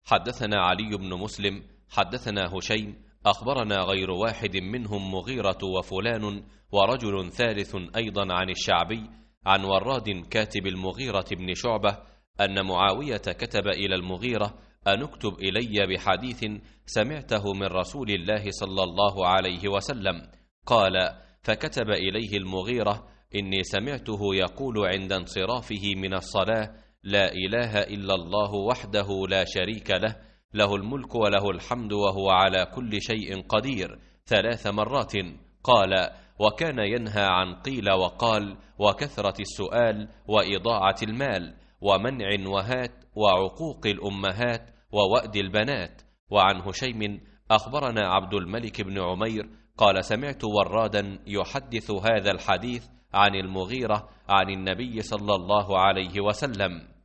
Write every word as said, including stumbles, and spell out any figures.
حدثنا علي بن مسلم حدثنا هشيم أخبرنا غير واحد منهم مغيرة وفلان ورجل ثالث أيضا عن الشعبي عن وراد كاتب المغيرة بن شعبة أن معاوية كتب إلى المغيرة أن اكتب إلي بحديث سمعته من رسول الله صلى الله عليه وسلم. قال: فكتب إليه المغيرة: إني سمعته يقول عند انصرافه من الصلاة: لا إله إلا الله وحده لا شريك له، له الملك وله الحمد وهو على كل شيء قدير، ثلاث مرات. قال: وكان ينهى عن قيل وقال وكثرة السؤال وإضاعة المال ومنع وهات وعقوق الأمهات ووأد البنات. وعن هشيم أخبرنا عبد الملك بن عمير قال: سمعت ورادا يحدث هذا الحديث عن المغيرة عن النبي صلى الله عليه وسلم.